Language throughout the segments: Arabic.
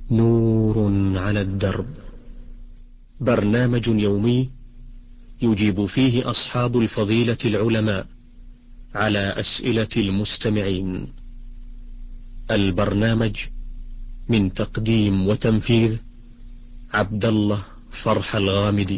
نور على الدرب، برنامج يومي يجيب فيه أصحاب الفضيلة العلماء على أسئلة المستمعين. البرنامج من تقديم وتنفيذ عبد الله فرح الغامدي.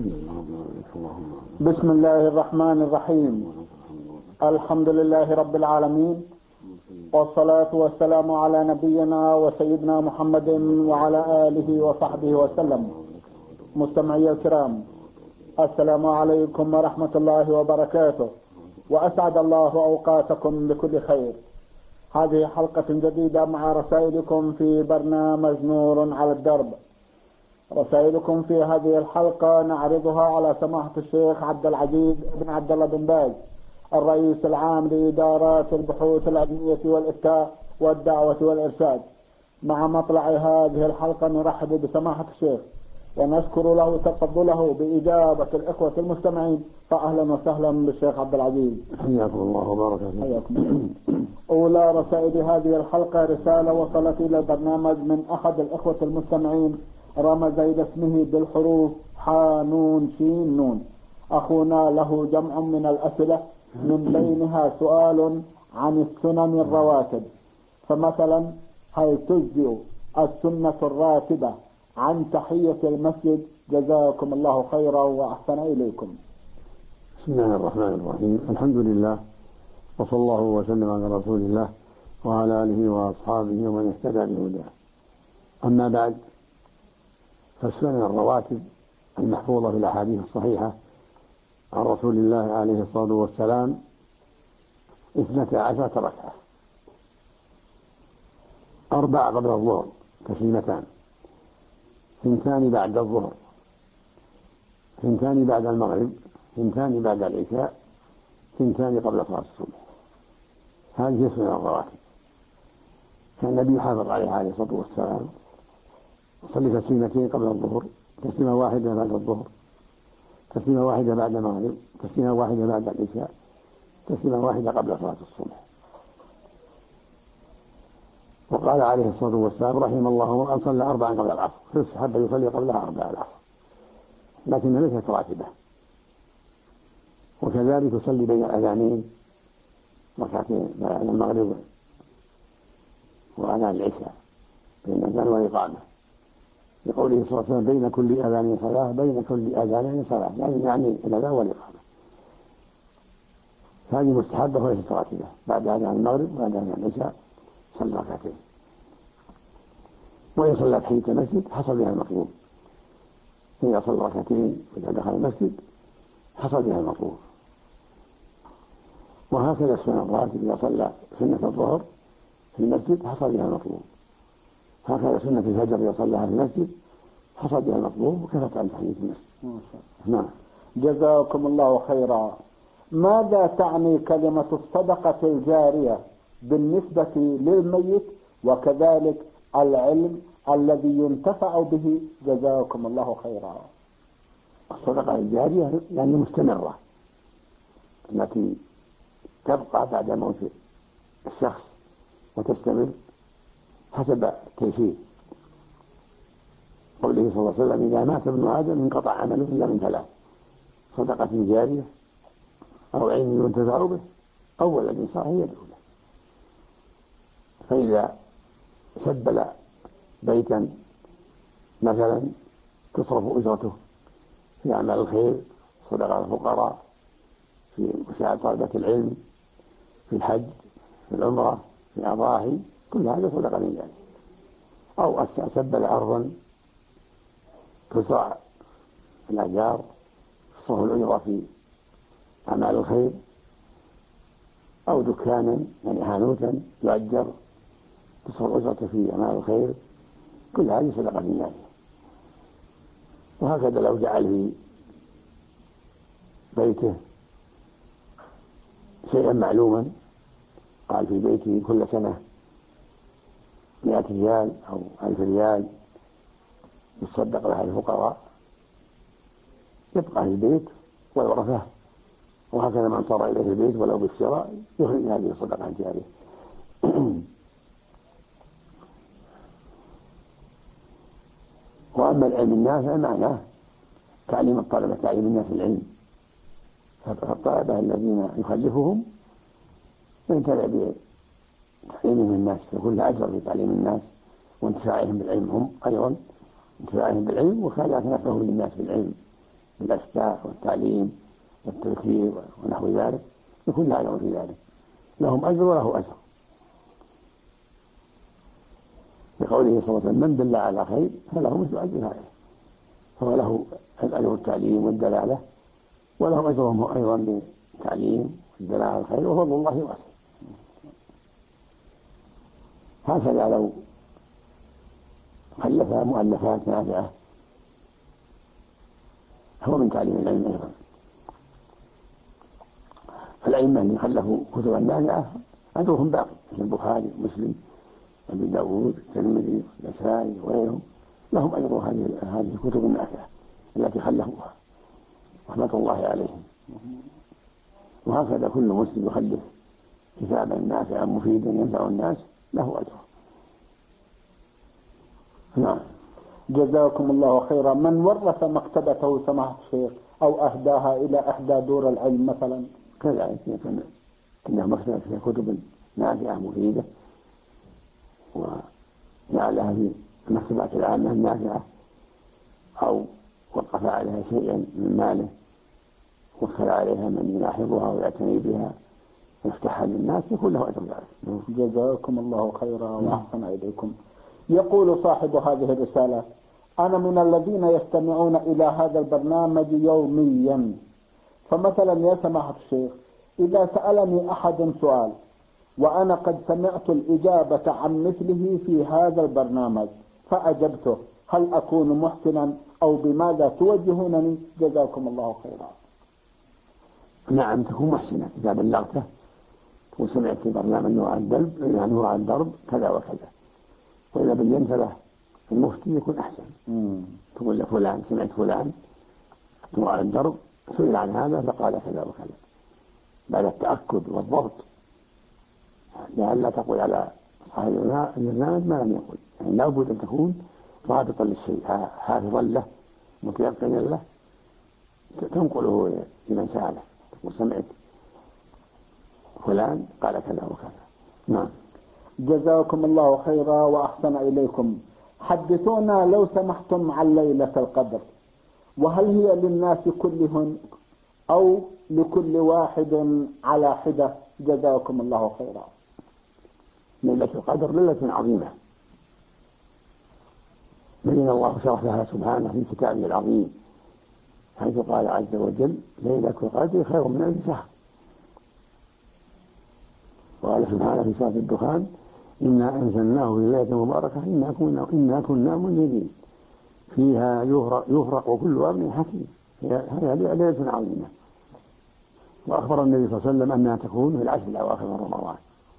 بسم الله الرحمن الرحيم. الحمد لله رب العالمين، والصلاة والسلام على نبينا وسيدنا محمد وعلى آله وصحبه وسلم. مستمعي الكرام، السلام عليكم ورحمة الله وبركاته، وأسعد الله أوقاتكم بكل خير. هذه حلقة جديدة مع رسائلكم في برنامج نور على الدرب. رسائلكم في هذه الحلقة نعرضها على سماحة الشيخ عبد العزيز بن عبد الله بن باز، الرئيس العام لإدارات البحوث العلمية والإفتاء والدعوة والإرشاد. مع مطلع هذه الحلقة نرحب بسماحة الشيخ ونشكر له تفضله بإجابة الإخوة المستمعين. فأهلا وسهلا بالشيخ عبد العزيز. حياكم الله وبارك فيكم. أولى رسائل هذه الحلقة رسالة وصلت إلى البرنامج من أحد الإخوة المستمعين، رمز إلى اسمه بالحروف حانون شين نون. أخونا له جمع من الأسئلة، من بينها سؤال عن السنن الرواتب. فمثلا، هل تجزئ السنة الراتبة عن تحية المسجد؟ جزاكم الله خيرا وأحسن إليكم. بسم الله الرحمن الرحيم. الحمد لله، وصلى الله وسلم على رسول الله وعلى آله وأصحابه ومن اهتدى بهداه. أما بعد، فالسنن الرواتب المحفوظة في الأحاديث الصحيحة عن رسول الله عليه الصلاة والسلام 12 ركعة: 4 قبل الظهر تسليمتان، 2 بعد الظهر، 2 بعد المغرب، 2 بعد العشاء، 2 قبل صلاة الصبح. هذه السنن الرواتب. كان النبي يحافظ عليها عليه الصلاة والسلام، يصلي تسليمتين قبل الظهر، تسليمة واحدة بعد الظهر، تسليمة واحدة بعد المغرب، تسليمة واحدة بعد العشاء، تسليمة واحدة قبل صلاة الصبح. وقال عليه الصلاة والسلام: رحم الله من صلى 4 قبل العصر، فيستحب يصلي قبلها 4 العصر، لكنها ليست راتبة. وكذلك يصلي بين الأذانين ركعتين، بين المغرب وأذان العشاء، بين الأذان والإقامة، لقوله صلى الله عليه وسلم: بين كل أذان صلاة، بين كل أذانين صلاة، يعني الأذان والإقامة. هذه مستحبة وليست راتبة. بعد أذان المغرب وبعد أذان العشاء صلى ركعتين. وإن صلى تحية المسجد حصل بها المطلوب. إذا صلى ركعتين وإذا دخل المسجد حصل بها المطلوب. وهكذا السنن الراتب، إذا صلى سنة الظهر في المسجد حصل بها المطلوب. هكذا سنة الفجر إذا صلىها في المسجد حصل بها المطلوب وكفت عن تحية المسجد. نعم. جزاكم الله خيرا. ماذا تعني كلمة الصدقة الجارية بالنسبة للميت، وكذلك العلم الذي ينتفع به؟ جزاكم الله خيرا. الصدقة الجارية يعني مستمرة، التي تبقى بعد موت الشخص وتستمر حسب التيسير. قوله صلى الله عليه وسلم: إذا مات ابن آدم انقطع عمله إلا من 3: صدقة جارية، أو علم ينتفع به، أو ولد صالح يدعو له. فإذا سبل بيتا مثلا تصرف أجرته في أعمال الخير، صدقة الفقراء، في مساعدة طلبة العلم، في الحج، في العمرة، في الأضاحي، كل هذا صدقة جارية. أو سبل أرضا تزرع الأشجار، تصرف الأجرة في أعمال الخير، أو دكانا يعني حانوتا يؤجر تصرف أجرته في أعمال الخير، كل هذه صدقة جارية. وهكذا لو جعل في بيته شيئا معلوما، قال في بيته كل سنة 100 ريال أو 1000 ريال يتصدق لها الفقراء، يبقى في البيت والورثة. وهكذا من صار إليه البيت ولو بالشراء يخرج هذه الصدقة الجارية. وأما العلم النافع معناه تعليم الطلبة، تعليم الناس العلم. فالطلبة الذين يخلفهم ينتفع بتعليمهم الناس، يكون له أجر في تعليم الناس وانتفاعهم بالعلم، هم أيضا انتفاعهم بالعلم وكذلك نفعهم للناس بالعلم بالأفتاء والتعليم والتذكير ونحو ذلك، يكون له أجر في ذلك، لهم أجر وله أجر. بقوله صلى الله عليه وسلم: من دل على خير فله مثل أجر فاعله، فهو له أجر التعليم والدلالة وله أجرهم أيضا بالتعليم والدلالة على الخير، وفضل الله واسع. هكذا لو خلف مؤلفات نافعة هو من تعليم العلم أيضا. فالأئمة اللي خلفوا كتبا نافعة أجرهم باقي، مثل البخاري ومسلم وأبي داود والترمذي والنسائي وغيرهم، لهم أجر هذه الكتب النافعة التي خلفوها رحمة الله عليهم. وهكذا كل مسلم يخلف كتابا نافعا مفيدا ينفع الناس له أجر. نعم. جزاكم الله خيرا. من ورث مكتبته سماحة الشيخ أو أهداها إلى إحدى دور العلم مثلا؟ كذلك يكون عنده مكتبة فيها كتب نافعة مفيدة وجعلها في المكتبات العامة النافعة، أو وقف عليها شيئا من ماله وكل عليها من يلاحظها ويعتني بها ويفتحها للناس، يكون له أجر ذلك. جزاكم الله خيرا وأحسن إليكم. يقول صاحب هذه الرسالة: أنا من الذين يستمعون إلى هذا البرنامج يوميا، فمثلا يا سماحة الشيخ إذا سألني أحد سؤال وأنا قد سمعت الإجابة عن مثله في هذا البرنامج فأجبته، هل أكون محسنا أو بماذا توجهونني؟ جزاكم الله خيرا. نعم، تكون محسنا إذا بلغته وسمعت في برنامج نوع عن درب كذا وكذا، وإذا بينت له المفتي يكون أحسن. تقول لفلان: سمعت فلان نوع عن درب سئل عن هذا فقال كذا وكذا، بعد التأكد والضبط، لئلا تقول على صاحب البرنامج ما لم يقل. يعني لا بد أن تكون ضابطا للشيء، حافظا له متيقنا له، تنقله لمن سأله، تقول: سمعت فلان قال كذا وكذا. نعم. جزاكم الله خيرا وأحسن إليكم. حدثونا لو سمحتم عن ليلة القدر، وهل هي للناس كلهم أو لكل واحد على حدة؟ جزاكم الله خيرا. ليلة القدر ليلة عظيمة بين الله شرفها سبحانه في كتابه العظيم، حيث قال عز وجل: ليلة القدر خير من 1000 شهر. وقال سبحانه في سورة الدخان: إنا أنزلناه في ليلة مباركة إنا كنا منذرين فيها يفرق كل أمر حكيم. هذه ليلة عظيمة. وأخبر النبي صلى الله عليه وسلم أنها تكون في العشر الأواخر من رمضان،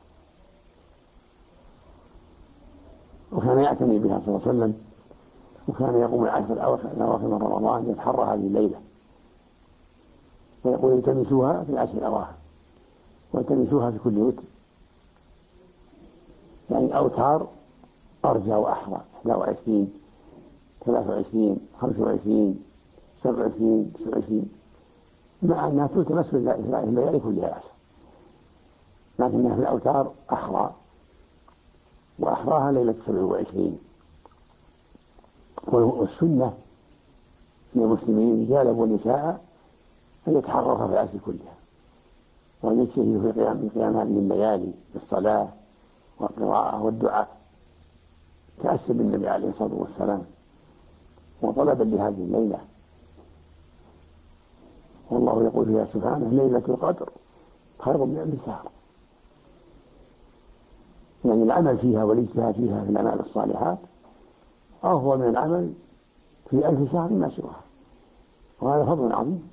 وكان يعتني بها صلى الله عليه وسلم، وكان يقوم العشر الأواخر من رمضان يتحرى هذه الليلة، ويقول: التمسوها في العشر الأواخر والتمسوها في كل وتر، يعني أوتار أرجى وأحرى: 21 23 25 27 29، مع أنها تلتمس في الليالي كلها العشر، لكنها في الأوتار أحرى، وأحراها ليلة 27. والسنة للمسلمين رجالا ونساء أن يتحركوا في العشر كلها، وأن يجتهدوا في قيام هذه الليالي بالصلاة والقراءة والدعاء، تأسى بالنبي عليه الصلاة والسلام وطلبا لهذه الليلة. والله يقول فيها سبحانه: ليلة القدر خير من 1000 شهر. يعني العمل فيها والاجتهاد فيها في الأعمال الصالحات أفضل من العمل في 1000 شهر ما سواها، وهذا فضل عظيم.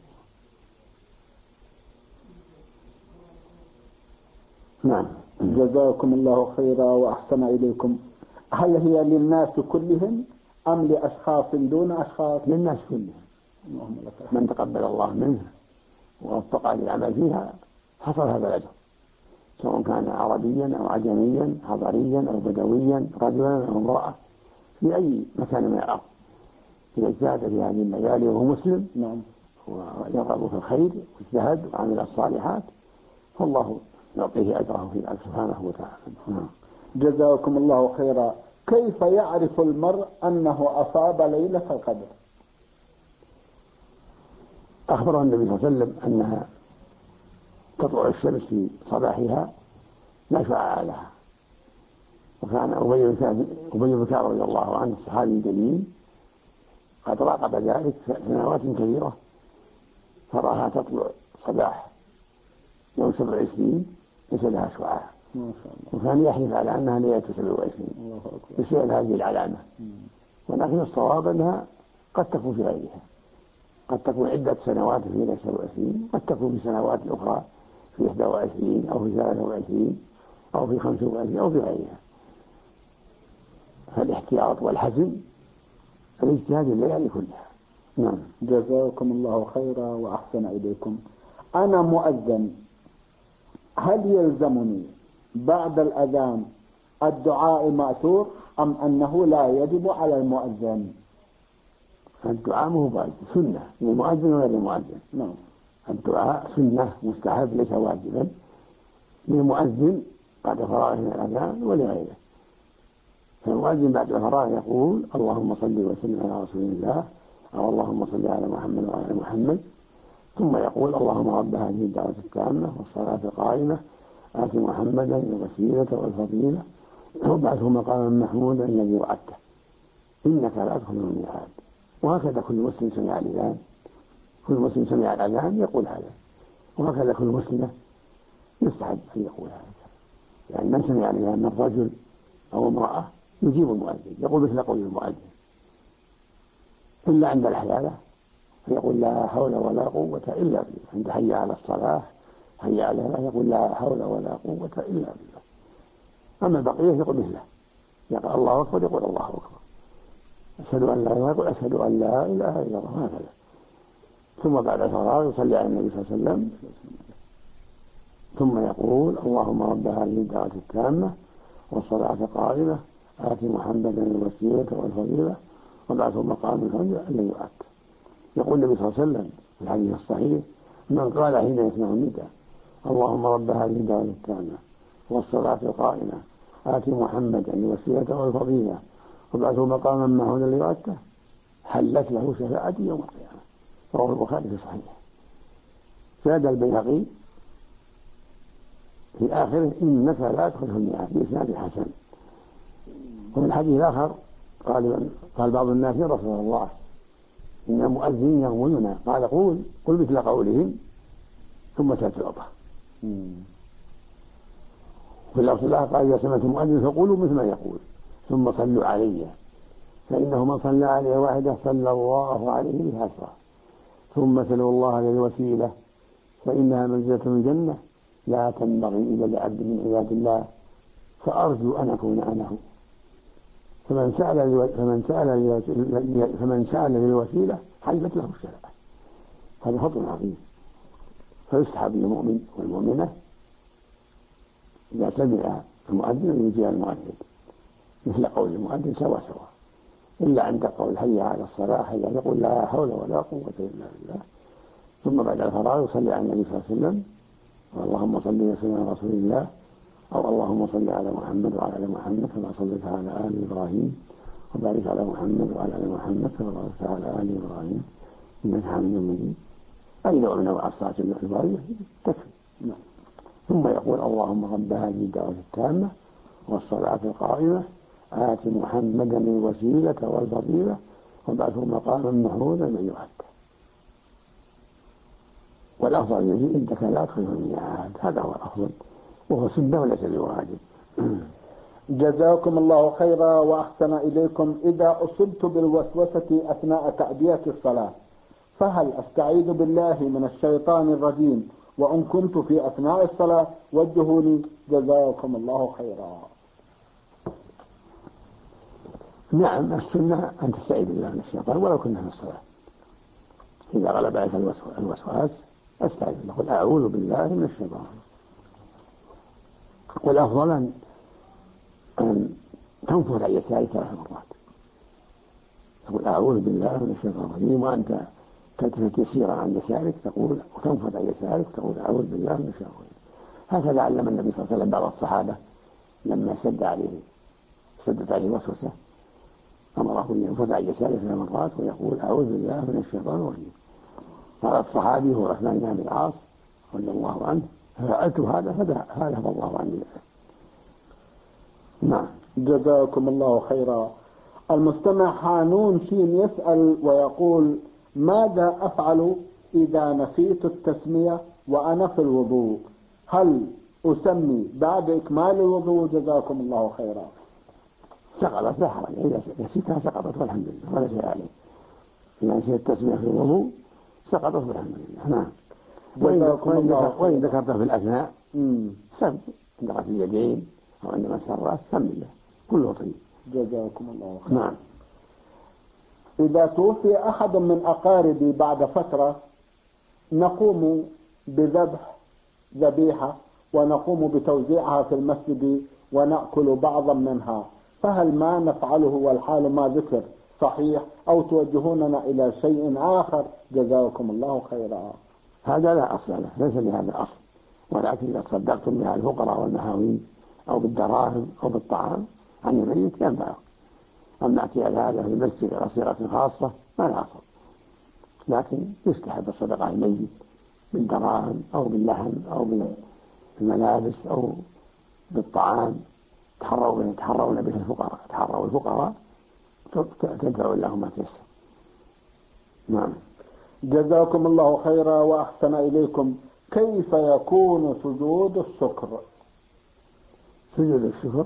نعم. جزاكم الله خيرا وأحسن إليكم. هل هي للناس كلهم أم لأشخاص دون أشخاص؟ للناس كلهم، من تقبل الله منه ووفق للعمل فيها حصل هذا الأجر، سواء كان عربيا أو عجميا، حضريا أو بدويا، رجلا أو امرأة، في أي مكان من الأرض، إذا اجتهد في هذه المجال وهو مسلم نعم ويرغب في الخير واجتهد وعمل الصالحات فالله يعطيه أجره في ذلك سبحانه وتعالى. جزاكم الله خيرا. كيف يعرف المرء أنه أصاب ليلة القدر؟ أخبر النبي صلى الله عليه وسلم أنها تطلع الشمس في صباحها لا شعاع لها، وكان أبي بن كعب رضي الله عنه الصحابي الجليل قد راقب ذلك سنوات كثيرة فراها تطلع صباح يوم 27 ليس لها شعاع، وكان يحلف على أنها ليلة 27 بسبب هذه العلامة. ولكن الصواب أنها قد تكون في غيرها، قد تكون عدة سنوات في ليلة 27، قد تكون في سنوات أخرى في 21 أو في 23 أو في 25 أو في غيرها. فالاحتياط والحزم الاجتهاد الليالي كلها. نعم. جزاكم الله خيرا وأحسن إليكم. أنا مؤذن، هل يلزمني بعد الأذان الدعاء مأثور أم أنه لا يجب على المؤذن؟ الدعاء مو واجب، سنة للمؤذن وغير المؤذن. نعم. الدعاء سنة مستحب ليس واجبا للمؤذن بعد فراغه من الأذان ولغيره. فالمؤذن بعد الفراغ يقول اللهم صل وسلم على رسول الله أو اللهم صل على محمد وعلى محمد، ثم يقول اللهم رب هذه الدعوة التامة والصلاة القائمة آت محمدا الوسيلة والفضيلة وابعثه مقاما محمودا الذي وعدته إنك لا تخلف الميعاد. وهكذا كل مسلم سمع الأذان، كل مسلم سمع الأذان يقول هذا، وهكذا كل مسلمة يستحب أن يقول هذا. يعني من سمع الأذان من رجل أو امرأة يجيب المؤذن يقول مثل قول المؤذن، إلا عند الحيالة فيقول لا حول ولا قوة إلا بالله. عند حي على الصلاة حي على الفلاح يقول لا حول ولا قوة إلا بالله. أما البقية يقول مثله، يقول الله أكبر يقول الله أكبر، أشهد أن لا إله إلا أشهد أن لا إله إلا الله، هكذا. ثم بعد الفراغ يصلي على النبي صلى الله عليه وسلم، ثم يقول اللهم رب هذه الدعوة التامة والصلاة القائمة آت محمدا الوسيلة والفضيلة وابعثه مقام الحج الذي وعدته. يقول النبي صلى الله عليه وسلم في الحديث الصحيح من قال حين يسمع النداء اللهم رب هذه الدعوة التامة والصلاة القائمة آت محمدا الوسيلة والفضيلة وابعثه مقاما محمودا الذي وعدته حلت له شفاعتي يوم القيامة. رواه البخاري في صحيحه. زاد البيهقي في آخره إنك لا تخلف الميعاد بإسناد حسن. وفي الحديث الآخر قال بعض الناس يا رسول الله إن مؤذن يغموننا، قال قل مثل قولهم ثم ستعطى. في اللفظ الآخر قال إذا سمعتم مؤذن فقولوا مثل ما يقول ثم صلوا علي فإنه من صلى عليه واحدة صلى الله عليه 10. ثم سلوا الله للوسيلة فإنها منزلة من الجنة لا تنبغي إلا لعبد من عباد الله فأرجو أن أكون أنا هو. فمن سأل للوسيلة حلت له الشفاعة. هذا فضل عظيم. فيستحب للمؤمن والمؤمنة إذا سمع المؤذن أن يجيب المؤذن مثل قول المؤذن سوا إلا عند قول حي على الصلاة حي يقول لا حول ولا قوة إلا بالله. ثم بعد الفراغ يصلي على النبي صلى الله عليه وسلم اللهم صل وسلم على رسول الله أو اللهم صل على محمد وعلى آل محمد كما صليت على آل إبراهيم وبارك على محمد وعلى آل محمد كما باركت على آل إبراهيم إنك حميد مجيد. أي نوع من أنواع الصلاة الإبراهيمية تكفي. ثم يقول اللهم رب هذه الدعوة التامة والصلاة القائمة آت محمدا الوسيلة والفضيلة وابعثه مقاما محمودا الذي وعدته. والأفضل يزيد إنك لا تخلف الميعاد. هذا هو الأفضل وهو سنة وليس بواجب. جزاكم الله خيرا وأحسن إليكم. إذا أصبت بالوسوسة أثناء تأدية الصلاة فهل أستعيذ بالله من الشيطان الرجيم وإن كنت في أثناء الصلاة وجهوني جزاكم الله خيرا. نعم السنة أن تستعيذ بالله من الشيطان ولو كنا في الصلاة. إذا غلب عليك الوسواس أستعيذ بالله قل أعوذ بالله من الشيطان. والأفضل أن تنفذ عن يسارك 3 مرات تقول أعوذ بالله من الشيطان الرجيم، وأنت تلتفت يسيرا عن يسارك تقول، وتنفض عن يسارك تقول أعوذ بالله من الشيطان الرجيم. هكذا علم النبي صلى الله عليه وسلم بعض الصحابة لما سدت عليه وسوسة، أمره أن ينفض عن يساره 3 مرات ويقول أعوذ بالله من الشيطان الرجيم. قال الصحابي هو عثمان بن العاص رضي الله عنه: ففعلت هذا فذهب الله عني ذلك. نعم. جزاكم الله خيرا. المستمع حانون شين يسأل ويقول: ماذا أفعل إذا نسيت التسمية وأنا في الوضوء؟ هل أسمي بعد إكمال الوضوء؟ جزاكم الله خيرا. سقطت لا حرج، إذا نسيتها سقطت والحمد لله ولا شيء عليه. إذا نسيت التسمية في الوضوء سقطت والحمد لله. نعم. وإن ذكرتها في الأثناء سم عند غسل اليدين أو عند مسح الرأس سم الله كله طيب. جزاكم الله خيرا. نعم. إذا توفي أحد من أقاربي بعد فترة نقوم بذبح ذبيحة ونقوم بتوزيعها في المسجد ونأكل بعضا منها، فهل ما نفعله والحال ما ذكر صحيح أو توجهوننا إلى شيء آخر؟ جزاكم الله خيرا. هذا لا أصل له، ليس لهذا أصل، ولكن إذا تصدقتم بها الفقراء والمحاوين أو بالدراهم أو بالطعام عن الميت ينفعه. أما اعتياد هذا في المسجد على صيغة خاصة ما لا أصل، لكن يستحب الصدقة على الميت بالدراهم أو باللحم أو بالملابس أو بالطعام تحرون به الفقراء، تحروا الفقراء تدفعوا لهم ما تيسر. نعم. جزاكم الله خيرا وأحسن إليكم. كيف يكون سجود الشكر؟ سجود الشكر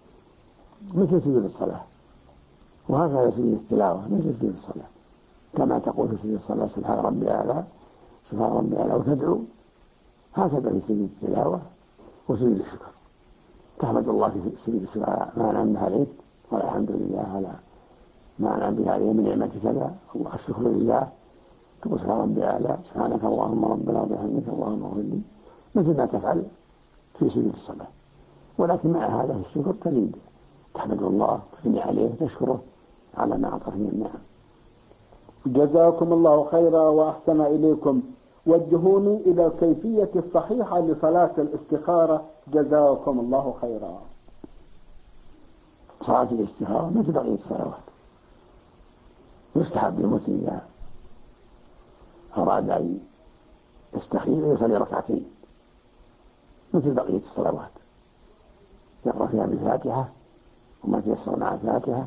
مثل سجود الصلاة، وهكذا سجود التلاوة مثل سجود الصلاة، كما تقول في سجود الصلاة سبحان ربي الأعلى سبحان ربي الأعلى وتدعو، هكذا في سجود التلاوة وسجود الشكر. تحمد الله في سجود الشكر على ما أنعم عليك، والحمد لله على ما أنعم به عليه من نعمة كذا، الله الشكر لله. تقول سبحان ربي الأعلى سبحانك اللهم ربنا وبحمدك اللهم اغفر لي، مثل ما تفعل في سجود الصلاة، ولكن مع هذا الشكر تزيد تحمد الله تثني عليه تشكره على ما أعطاه من النعم. جزاكم الله خيرا وأحسن إليكم. وجهوني إلى الكيفية الصحيحة لصلاة الاستخارة. جزاكم الله خيرا. صلاة الاستخارة مثل بقية الصلوات، يستحب للمسلم إذا أراد أن يستخير يصلي ركعتين مثل بقية الصلوات، يقرأ فيها بالفاتحة وما تيسر مع الفاتحة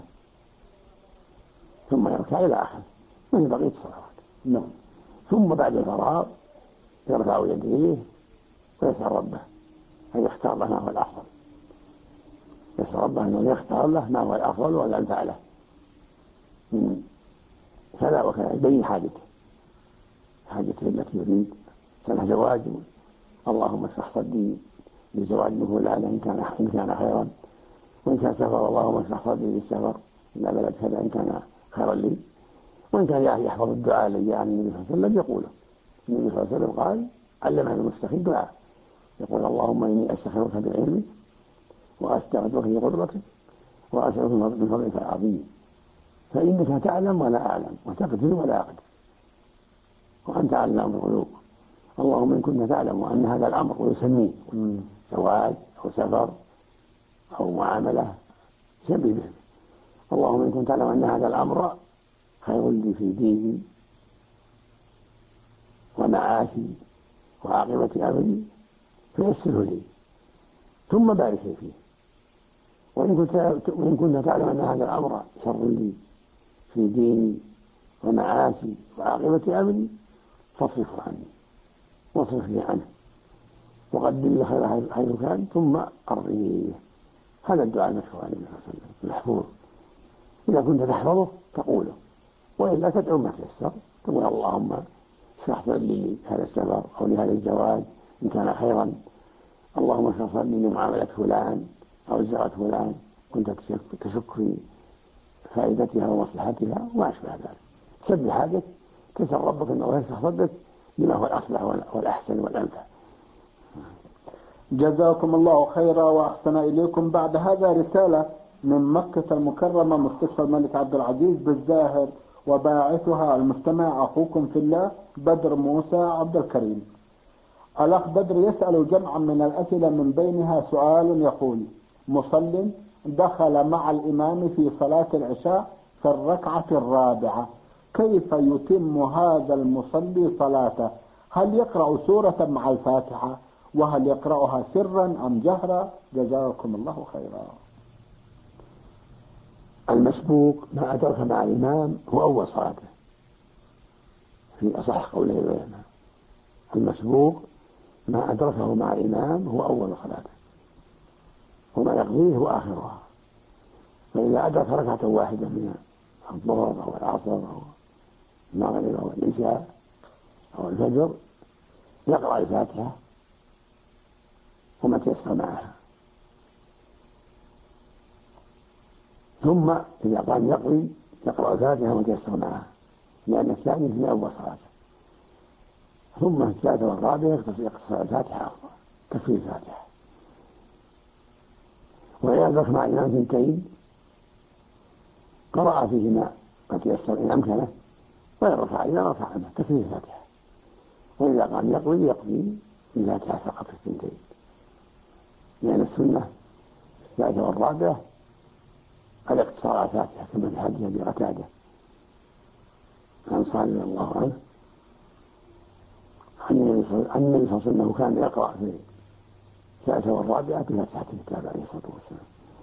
ثم يركع إلى آخر مثل بقية الصلوات. نعم. ثم بعد الفراغ يرفع يديه ويسأل ربه أن يختار له ما هو الأفضل، يسأل ربه أنه يختار له ما هو الأفضل والأنفع له من كذا وكذا، يبين حاجته التي يريد. سنة زواج، اللهم اشرح صدري لزواج فلانة إن كان خيرا، وإن كان سفر اللهم اشرح صدري للسفر إلى بلد كذا إن كان خيرا لي، وإن كان يحفظ الدعاء الذي عن النبي صلى الله عليه وسلم يقوله. النبي صلى الله عليه وسلم قال علمنا المستخير دعاء يقول اللهم إني أستخيرك بعلمك وأستغفرك بقدرتك وأسألك من فضلك العظيم، فإنك تعلم ولا أعلم وتقدر ولا أقدر وأنت علام الغيوب. اللهم إن كنت تعلم أن هذا الأمر ويسميه زواج أو سفر أو معاملة سمي به، اللهم إن كنت تعلم أن هذا الأمر خير لي في ديني ومعاشي وعاقبة أمري فيسره لي ثم بارك لي فيه، وإن كنت تعلم أن هذا الأمر شر لي في ديني ومعاشي وعاقبة أمري فاصرفه عني واصرف لي عنه وقدم لي حيث كان ثم أرضيه. هذا الدعاء المشهور عن النبي صلى الله عليه وسلم المحفوظ، إذا كنت تحفظه تقوله، وإلا تدعو ما تيسر تقول اللهم اشرح صدري لهذا السفر أو لهذا الزواج إن كان خيرا، اللهم اشرح صدري لمعاملة فلان أو زيارة فلان كنت تشك في فائدتها ومصلحتها وما أشبه ذلك. سبح حاجك تسأل ربك أنه يشرح صدرك لما هو الأصلح والأحسن والأنفع. جزاكم الله خيرا وأحسن إليكم. بعد هذا رسالة من مكة المكرمة مستشفى الملك عبد العزيز بالزاهر، وباعثها المستمع أخوكم في الله بدر موسى عبد الكريم. الأخ بدر يسأل جمعا من الأسئلة، من بينها سؤال يقول: مصل دخل مع الإمام في صلاة العشاء في الركعة الرابعة، كيف يتم هذا المصلي صلاته؟ هل يقرأ سورة مع الفاتحة؟ وهل يقرأها سرا أم جهرا؟ جزاكم الله خيرا. المسبوق ما أدرك مع الإمام هو أول صلاته في أصح قوله العلماء. المسبوق ما أدركه مع الإمام هو أول صلاته، وما يقضيه هو آخرها. فإذا أدرك ركعة واحدة من الظهر أو العصر أو المغرب أو العشاء أو الفجر يقرأ الفاتحة وما تيسر معها، ثم إذا قام يقضي يقرأ الفاتحة وما تيسر معها، لأن الثاني في أول صلاته. ثم في الثالثة والرابعة يقتصر الفاتحة أفضل، تكفي الفاتحة. وإذا أدرك مع الإمام ثنتين قرأ فيهما ما تيسر إن أمكنه، وإن رفع إذا رفع عنه تكفي الفاتحة. وإذا قام يقضي الفاتحة فقط في الثنتين، لأن السنة الثالثة والرابعة الاقتصار على الفاتحة، كما في حديث أبي قتادة الأنصاري رضي الله عنه عن النبي صلى الله عليه وسلم أنه كان يقرأ في الثالثة والرابعة بفاتحة الكتاب عليه الصلاة والسلام.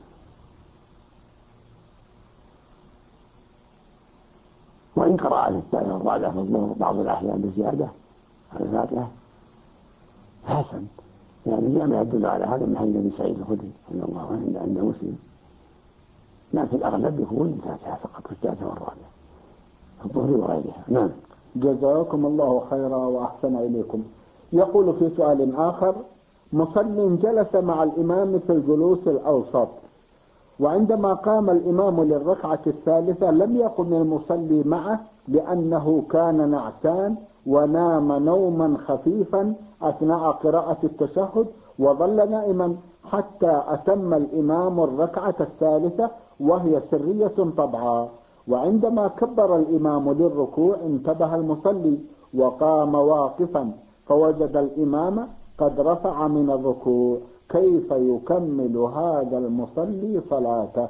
وإن قرأ في الثالثة والرابعة في الظهر بعض الأحيان بزيادة على الفاتحة حسن، يعني جاء ما يدل على هذا من حديث أبي سعيد الخدري رضي الله عنه عند مسلم، لكن الأغلب يكون الفاتحة فقط في الثالثة والرابعة في الظهر وغيرها. نعم. جزاكم الله خيرا وأحسن إليكم. يقول في سؤال آخر: مصل جلس مع الإمام في الجلوس الأوسط، وعندما قام الإمام للركعة الثالثة لم يقم المصلي معه لأنه كان نعسان ونام نوما خفيفا أثناء قراءة التشهد، وظل نائما حتى أتم الإمام الركعة الثالثة وهي سرية طبعا. وعندما كبر الإمام للركوع انتبه المصلي وقام واقفا، فوجد الإمام قد رفع من الركوع، كيف يكمل هذا المصلي صلاته؟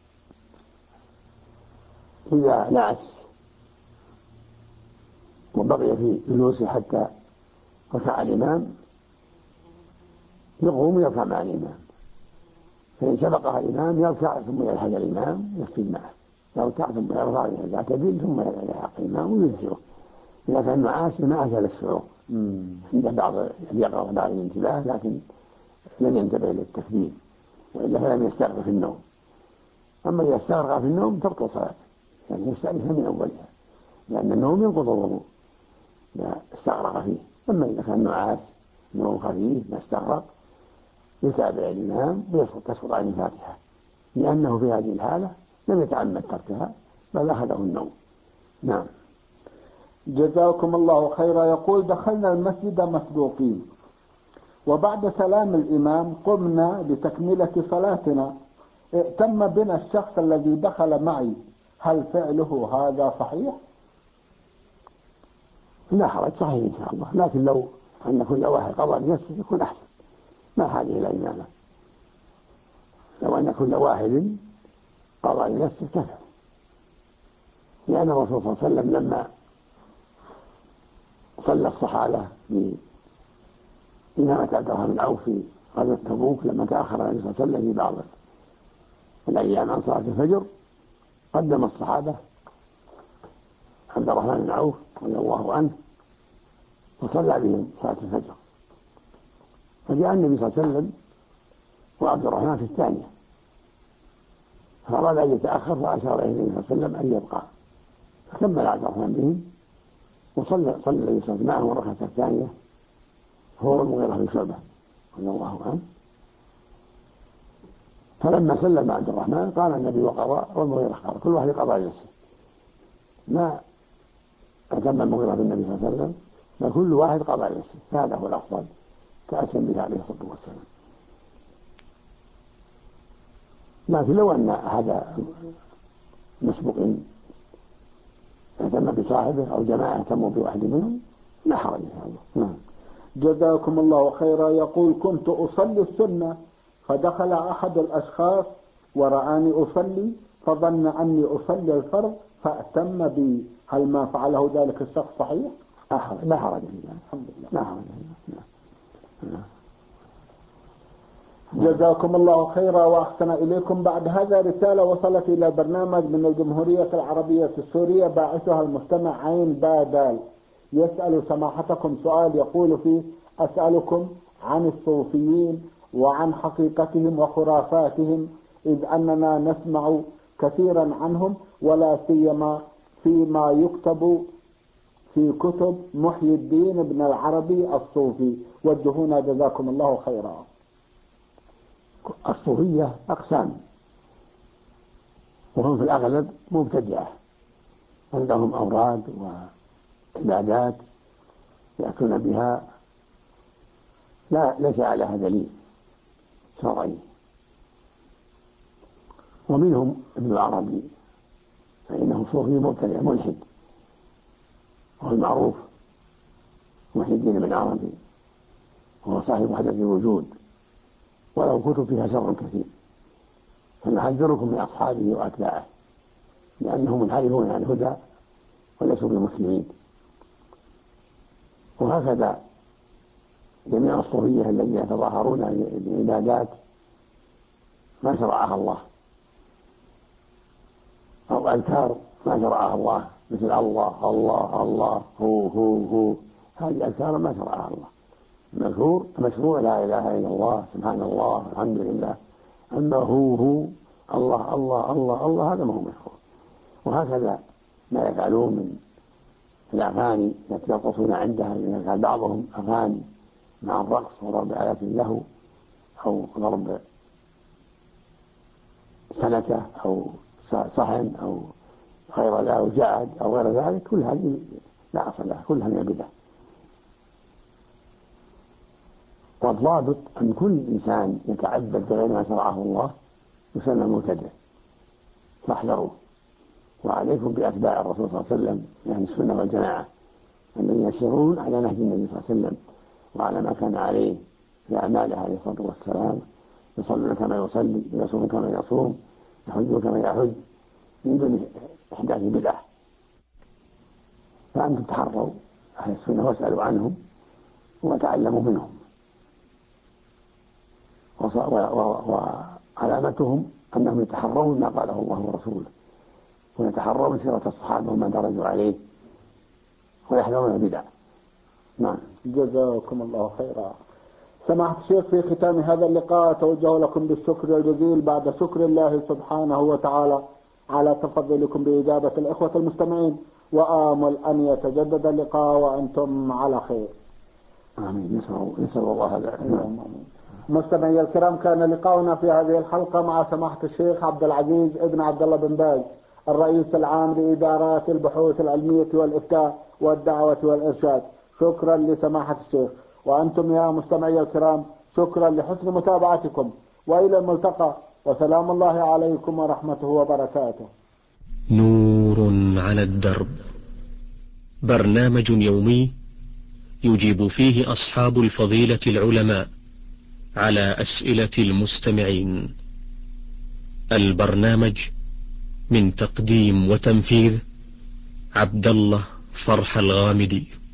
إذا نعس وبقي في جلوسه حتى رفع الإمام يقوم يرفع مع الإمام، فإن سبقها الإمام يرفع ثم يلحق الإمام يكفي معه، يرفع ثم يرفع يعتدل ثم يلحق الإمام ويجزئه. إذا كان نعاس ما أزال الشعور عند بعض يقرأ بعض الانتباه لكن لم ينتبه للتكبير، وإلا فلم يستغرق في النوم. أما إذا استغرق في النوم تبطل صلاته، يعني يستأنفها من أولها، لأن النوم ينقض الوضوء إذا استغرق فيه. أما إذا كان نعاس نوم خفيف ما استغرق يتابع الإمام وتسقط عن الفاتحة، لأنه في هذه الحالة لم يتعمد تركها بل أخذه النوم. نعم. جزاكم الله خيرا. يقول: دخلنا المسجد مسبوقين، وبعد سلام الإمام قمنا لتكملة صلاتنا، ائتم بنا الشخص الذي دخل معي، هل فعله هذا صحيح؟ لا حرج، صحيح إن شاء الله، لكن لو أن كل واحد قضى لنفسه يكون أحسن، ما حاجة إلى إمامة. لو أن كل واحد قضى لنفسه كفى، لأن الرسول صلى الله عليه وسلم لما صلى الصحابة بإمامة عبد الرحمن بن عوف في غزوة تبوك، لما تأخر النبي صلى الله عليه وسلم في بعض الأيام عن صلاة الفجر قدم الصحابة عبد الرحمن بن عوف رضي الله عنه وصلى بهم صلاة الفجر، فجاء النبي صلى الله عليه وسلم وعبد الرحمن في الثانية، فأراد أن يتأخر فأشار إليه النبي صلى الله عليه وسلم أن يبقى، فكمل عبد الرحمن بهم وصلى النبي صلى الله عليه وسلم معهم الركعة الثانية هو المغيرة بن شعبة رضي الله عنه. فلما سلم عبد الرحمن قال النبي وقضى والمغيرة قضى، كل واحد قضى لنفسه، ما أتم المغيرة بالنبي صلى الله عليه وسلم، بل كل واحد قضى لنفسه، فهذا هو الأفضل تأسيا به عليه الصلاة والسلام. لكن لو أن هذا مسبوقين اهتم بصاحبه أو جماعة اهتموا بواحد منهم لا حرج إن شاء الله. نعم. جزاكم الله خيرا. يقول: كنت أصلي السنة فدخل أحد الأشخاص ورآني أصلي فظن أني أصلي الفرض فأتم بي، هل ما فعله ذلك الشخص صحيح؟ لا حرج فيه. الحمد لله. لا حرج فيه. جزاكم الله خيرا وأحسن إليكم. بعد هذا رسالة وصلت إلى البرنامج من الجمهورية العربية السورية، باعثها المستمع عين بادال، يسأل سماحتكم سؤال يقول فيه: أسألكم عن الصوفيين وعن حقيقتهم وخرافاتهم، إذ أننا نسمع كثيرا عنهم ولا سيما فيما يكتب في كتب محي الدين ابن العربي الصوفي، وجهونا جزاكم الله خيرا. الصوفية أقسام، وهم في الأغلب مبتدعة، عندهم أوراد وعبادات يأتون بها ليس عليها دليل شرعي. ومنهم ابن العربي فإنه صوفي مبتدع ملحد، وهو المعروف محي الدين ابن العربي، وهو صاحب وحدة الوجود، ولو كتب فيها شر كثير، فنحذركم من أصحابه وأتباعه لأنهم منحرفون عن الهدى وليسوا بمسلمين. وهكذا جميع الصوفية الذين يتظاهرون بعبادات ما شرعها الله أو أذكار ما شرعها الله، مثل الله الله الله هو، هذه أذكار ما شرعها الله. مشروع لا إله إلا الله سبحان الله الحمد لله، أما هو الله الله الله الله هذا ما هو مشروع. وهكذا ما يفعلون من الأغاني التي يرقصون عندها، يفعل بعضهم أغاني مع الرقص وضرب آلات له أو ضرب سلكة أو صحن أو غير ذلك أو جعد أو غير ذلك، كل هذه لا أصل لها، كلها من البدع. والضابط أن كل إنسان يتعبد بغير ما شرعه الله يسمى مبتدع، فاحذروا. وعليكم بأتباع الرسول صلى الله عليه وسلم يعني السنة والجماعة الذين يسيرون على نهج النبي صلى الله عليه وسلم وعلى ما كان عليه في أعماله عليه الصلاة والسلام، يصلون كما يصلي، يصومون كما يصوم، يحجون كما يحج، من دون إحداث بدع. فأنتم تحروا أهل السنة واسألوا عنهم وتعلموا منهم، وعلامتهم أنهم يتحرون ما قاله الله ورسوله، ويتحرون سيرة الصحابة وما درجوا عليه، ويحذرون البدع. نعم. جزاكم الله خيرا. سماحة الشيخ، في ختام هذا اللقاء أتوجه لكم بالشكر الجزيل بعد شكر الله سبحانه وتعالى على تفضلكم بإجابة الإخوة المستمعين، وآمل أن يتجدد اللقاء وأنتم على خير. آمين. نسأل الله هذا. مستمعي الكرام، كان لقاؤنا في هذه الحلقة مع سماحة الشيخ عبد العزيز ابن عبد الله بن باز، الرئيس العام لإدارات البحوث العلمية والإفتاء والدعوة والإرشاد. شكرا لسماحة الشيخ. وأنتم يا مستمعي الكرام شكرا لحسن متابعتكم، وإلى الملتقى، وسلام الله عليكم ورحمته وبركاته. نور على الدرب، برنامج يومي يجيب فيه أصحاب الفضيلة العلماء على أسئلة المستمعين. البرنامج من تقديم وتنفيذ عبد الله فرح الغامدي.